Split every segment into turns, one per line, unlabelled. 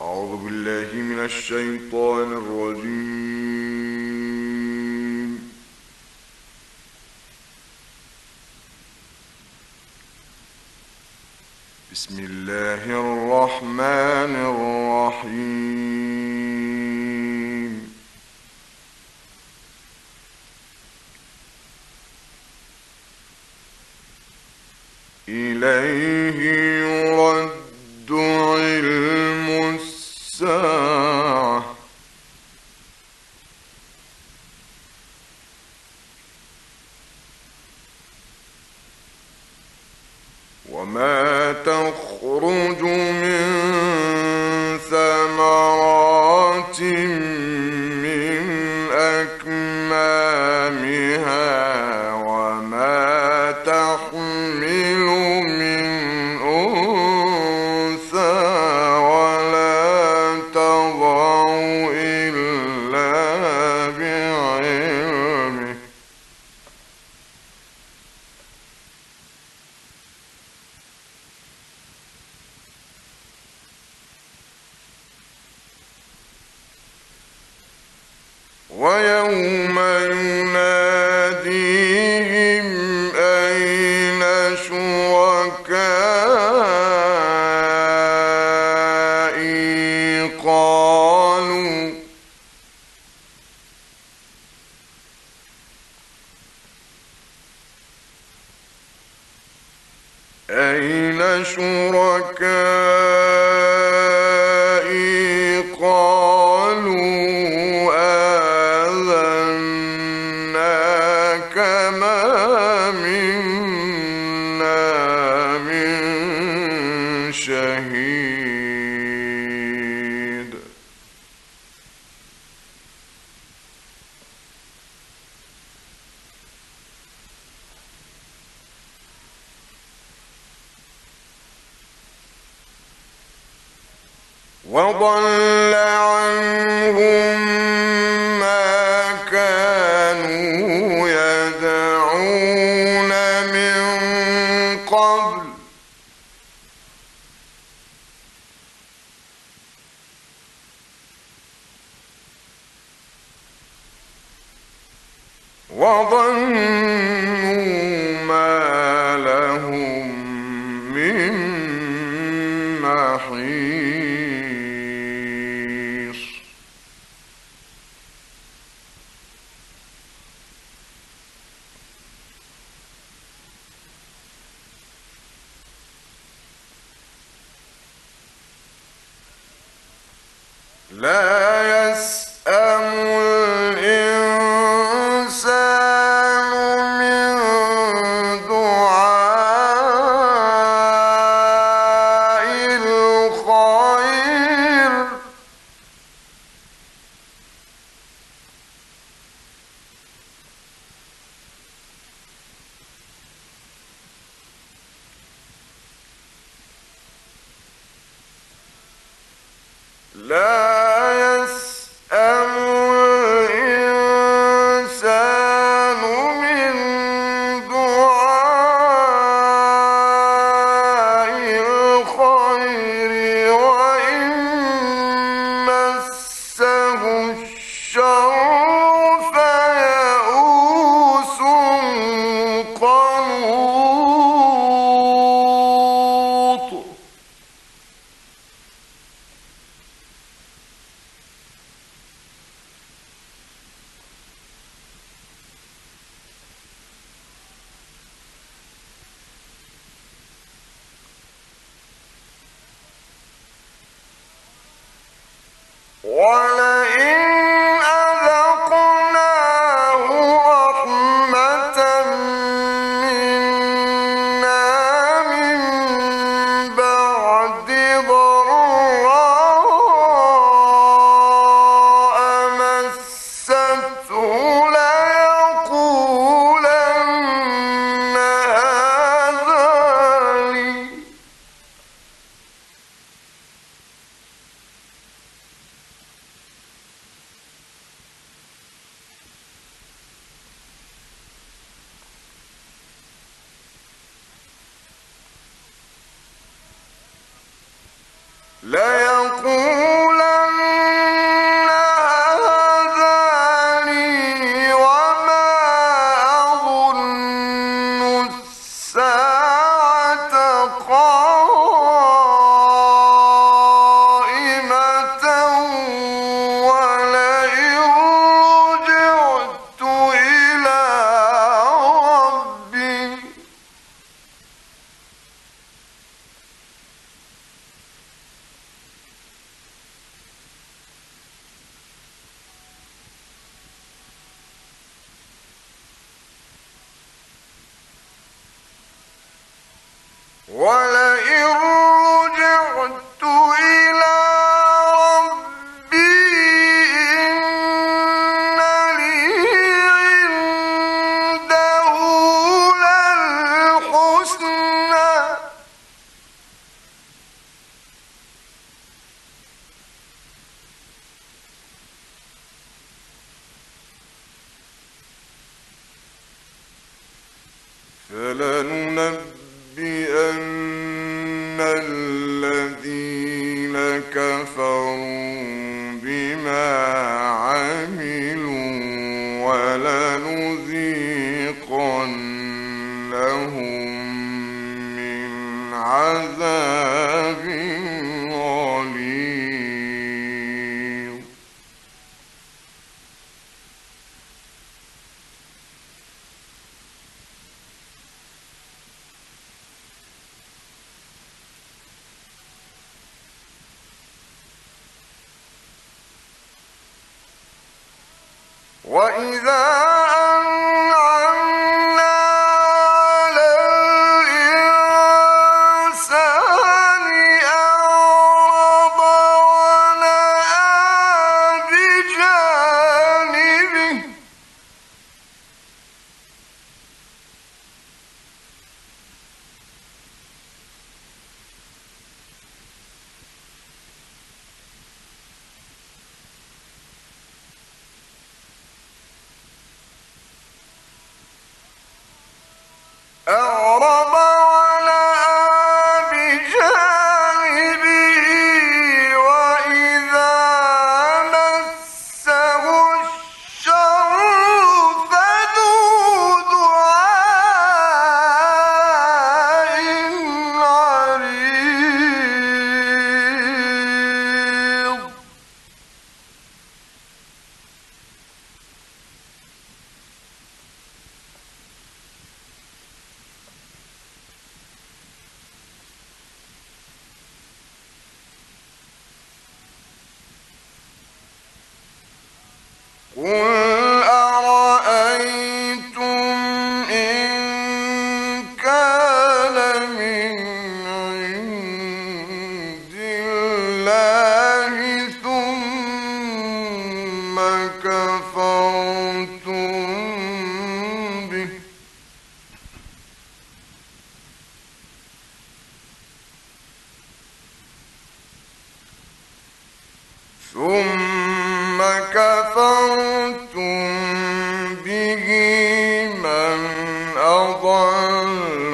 أعوذ بالله من الشيطان الرجيم. بسم الله الرحمن الرحيم. إليه يرد علم الساعة وما تخرج من ثمرات من أكمامها وما تحمل من أنثى ولا تضع إلا بعلمه ويوم يناديهم أين شركائي قالوا آذناك ما منا من شهيد وضل عنهم ما كانوا يدعون من قبل وظنوا ما لهم من محيص لا يسأم الإنسان من دعاء الخير لا يسأم الإنسان من دعاء الخير وإن مسه الشر فيئوس قنوط ولئن أذقناه رحمة منا من بعد ضراء مسته ليقولن هذا لي ولئن رجعت إلى ربي إن لي عنده للحسنى فلننبئن الذين كفروا بما عملوا ولنذيقنهم من عذاب غليظ وإذا أنعمنا على الإنسان أعرض ونأى بجانبه أعرض ونأى بجانبه وإذا مسه الشر فذو دعاء عريض قل أرأيتم إن كان من عند الله ثم كفرتم به من أضل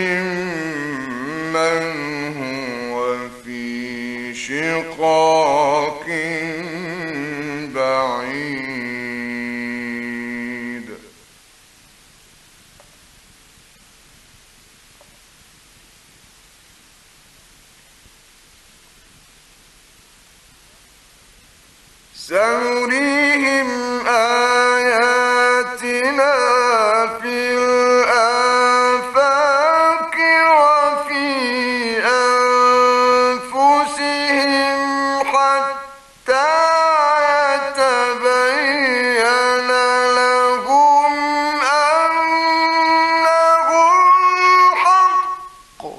ممن هو في شقاق بعيد سنريهم آياتنا في الآفاق وفي أنفسهم حتى يتبين لهم أنه الحق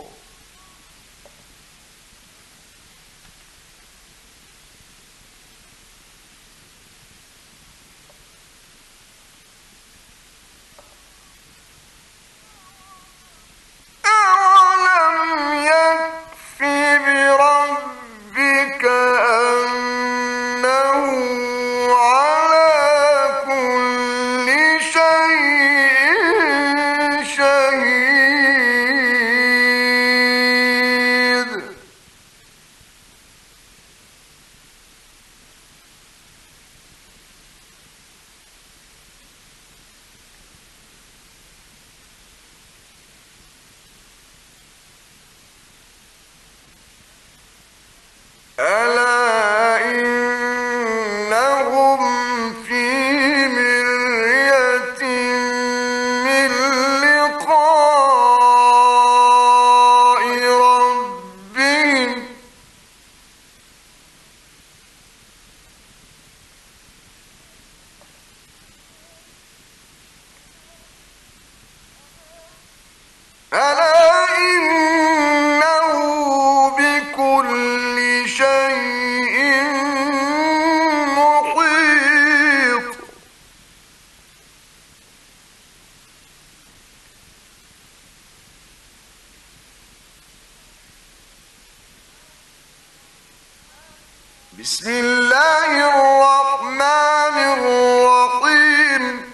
بسم الله الرحمن الرحيم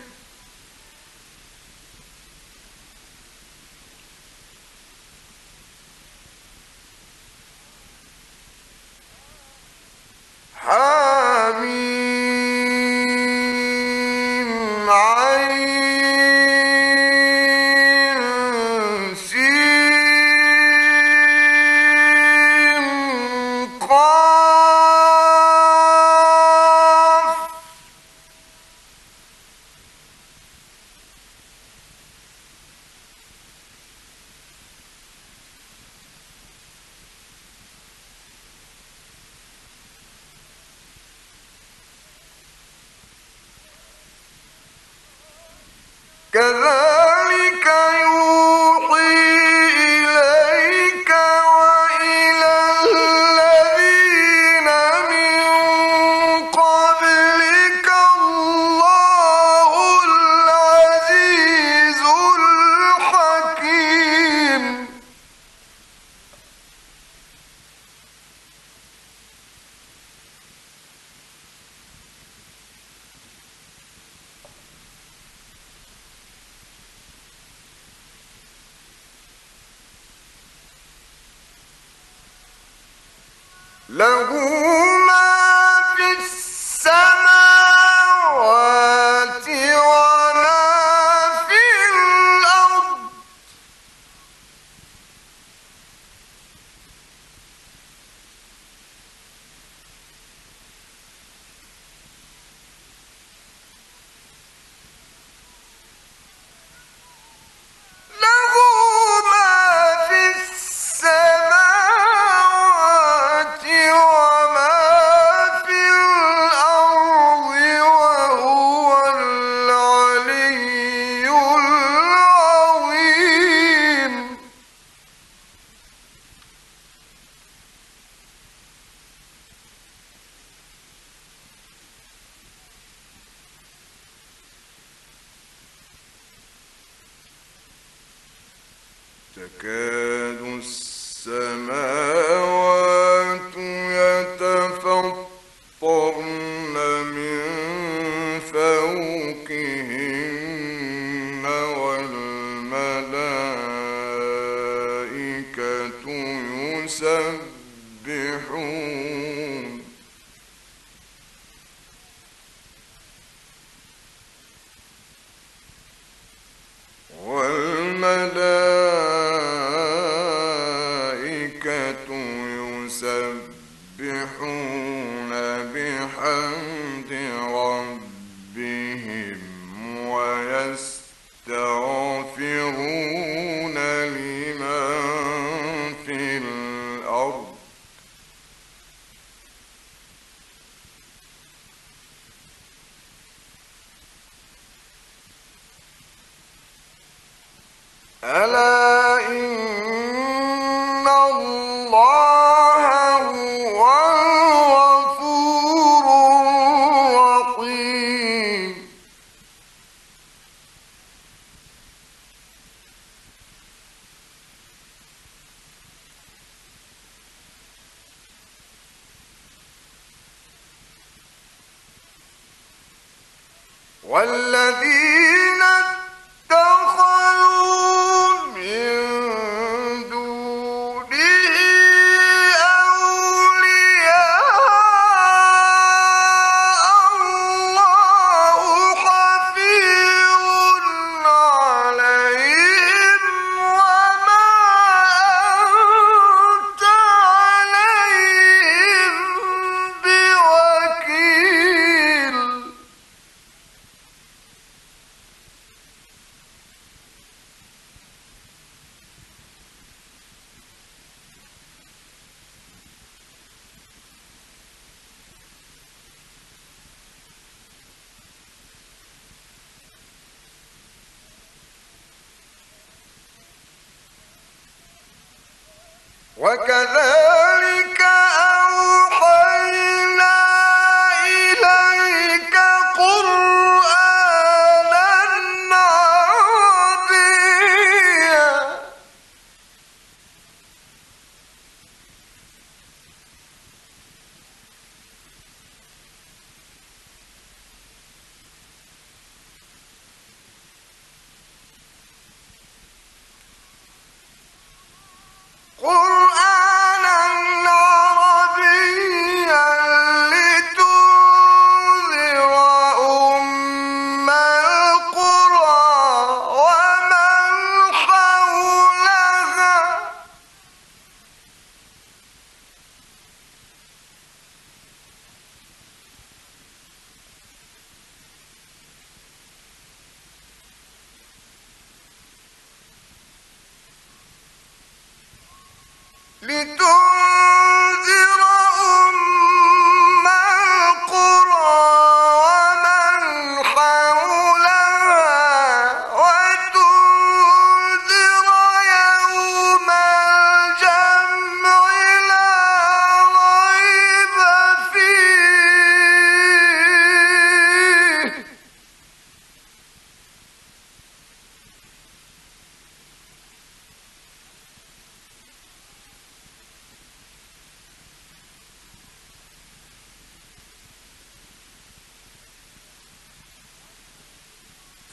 حميم عين سين قاف كذلك يوحي إليك وإلى الذين من قبلك الله العزيز الحكيم له ما في السماوات وما في الأرض له ما في السماوات وما في الأرض وهو العلي العظيم تكاد السماوات يتفطرن من فوقهن والملائكة يسبحون والملائكة يسبحون بحمد ربهم ويستغفرون لمن في الأرض ألا إن الله هو الغفور الرحيم والذين اتخذوا من دونه أولياء الله حفيظ عليهم وما أنت عليهم بوكيل وكذلك أوحينا إليك قرآنا عربيا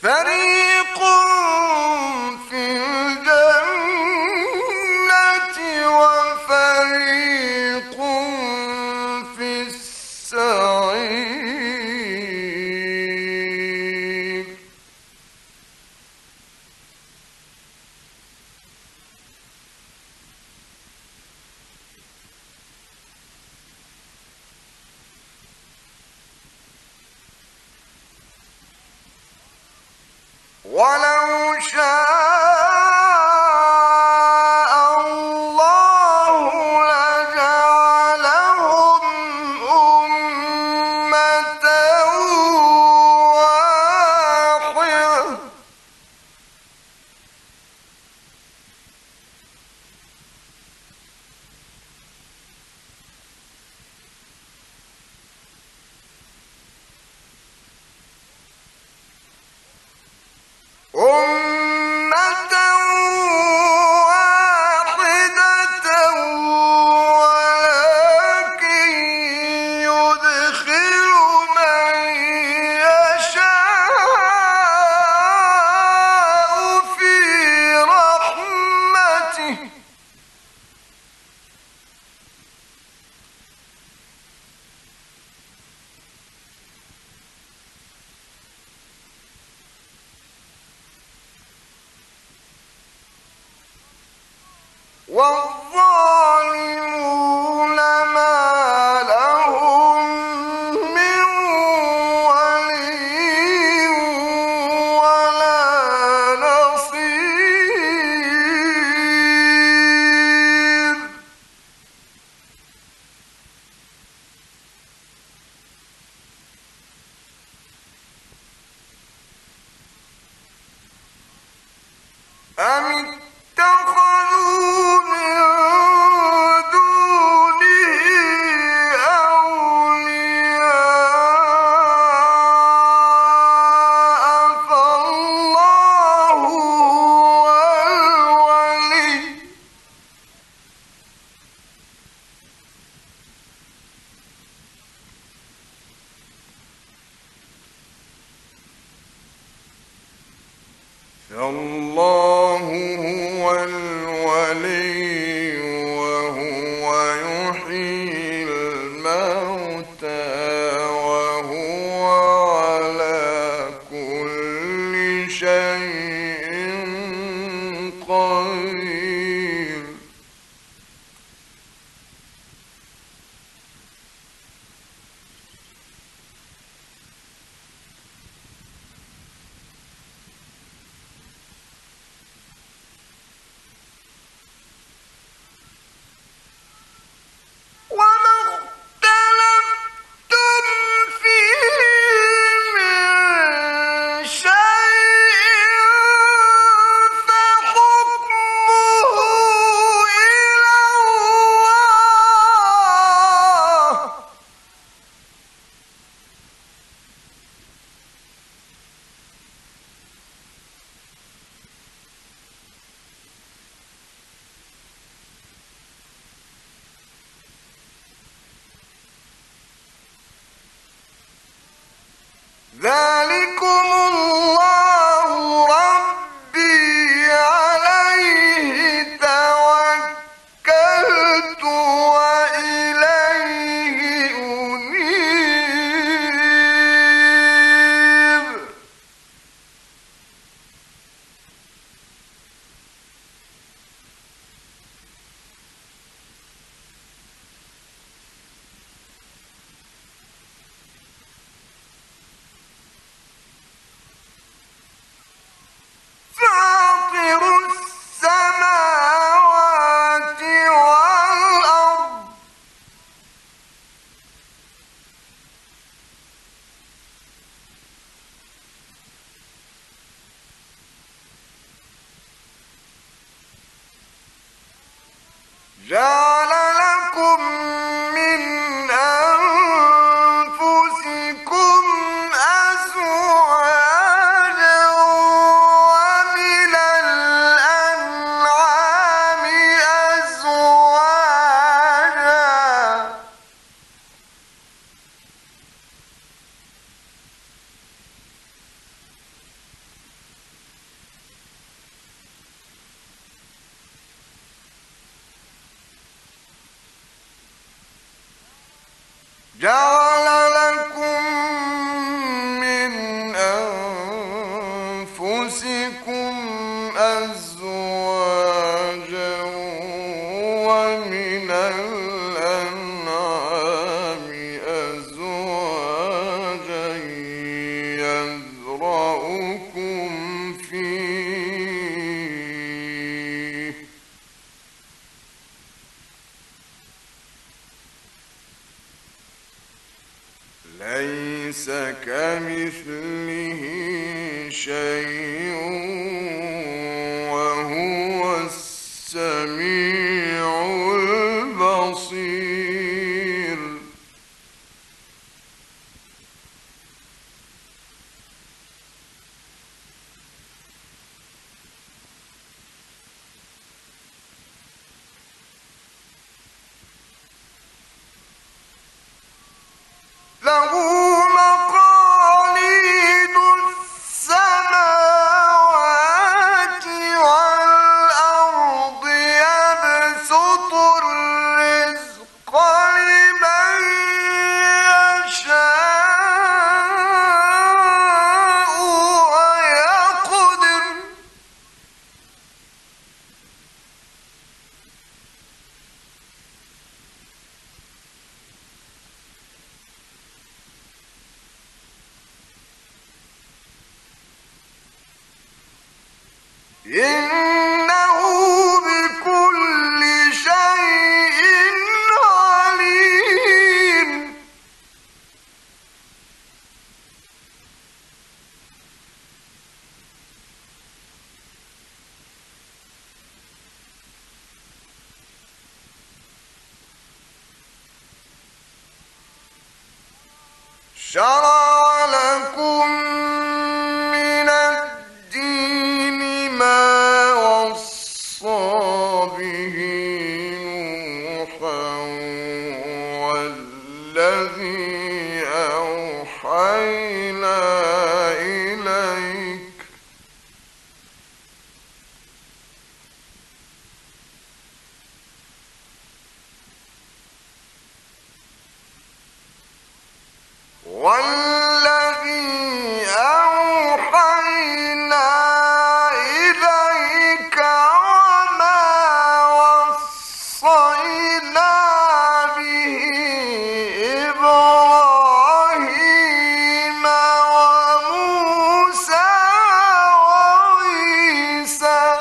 فريق في الجنة وفريق في السعير ولو شاء الله لجعلهم أمة واحدة أمة واحدة ولكن يدخل من يشاء في رحمته والظالمون ما لهم من ولي ولا نصير أم اتخذوا من دونه أولياء فالله هو الولي فالله هو الولي وهو يحيي الموتى وهو على كل شيء قدير وما اختلفتم فيه من شيء فحكمه إلى الله ذلكم الله ربي عليه توكلت وإليه أنيب فاطر السماوات والأرض جعل لكم من أنفسكم أزواجا ومن الأنعام أزواجا جعل لكم من أنفسكم أزواجا ومن الأنعام أزواجا يذرأكم فيه ليس كمثله شيء وهو السميع البصير له مقاليد السماوات والأرض يبسط الرزق لمن يشاء ويقدر إنه بكل شيء عليم شرع لكم من الدين ما وصى به نوحا والذي أوحينا إليك والذي أوحينا إليك وما وصينا به إبراهيم وموسى وعيسى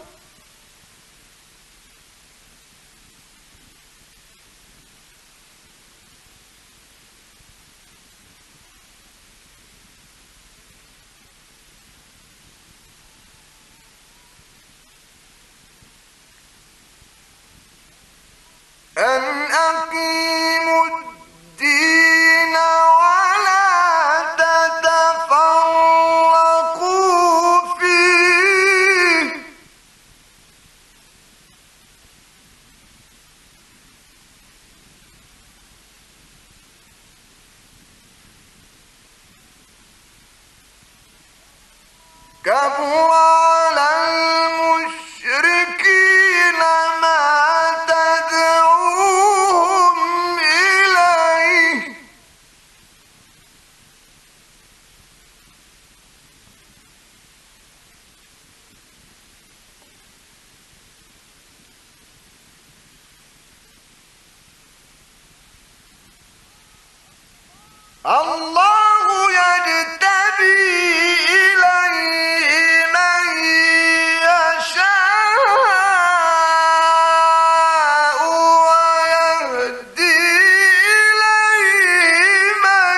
أن أقيموا الدين ولا تتفرقوا فيه كبر على المشركين ما تدعوهم إليه الله يجتبي إليه من يشاء ويهدي إليه من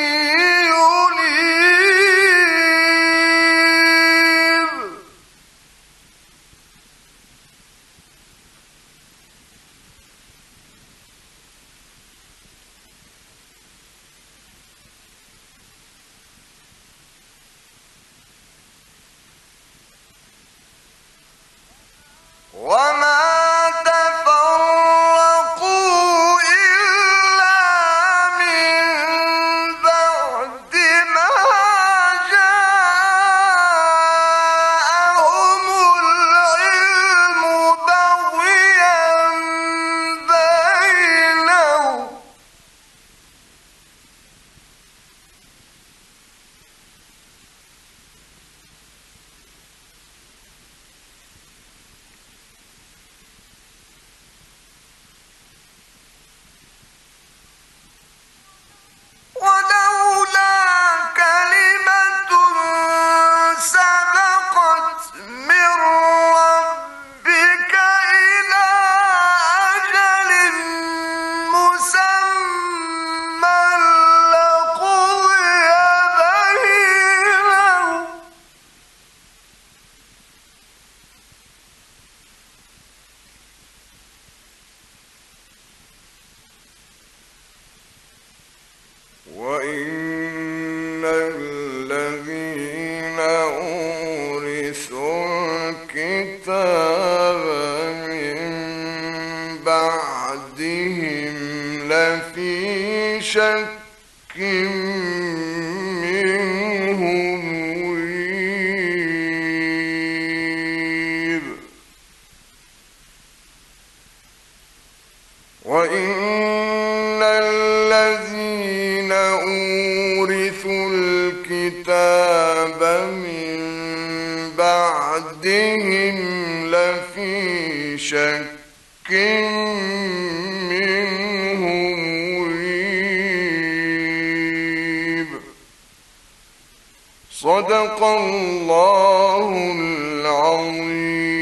ينيب وإن الذين أورثوا الكتاب من بعدهم لفي شك منه مريب. وإن الذين أورثوا الكتاب من بعدهم لفي شك منه مريب. صدق الله العظيم.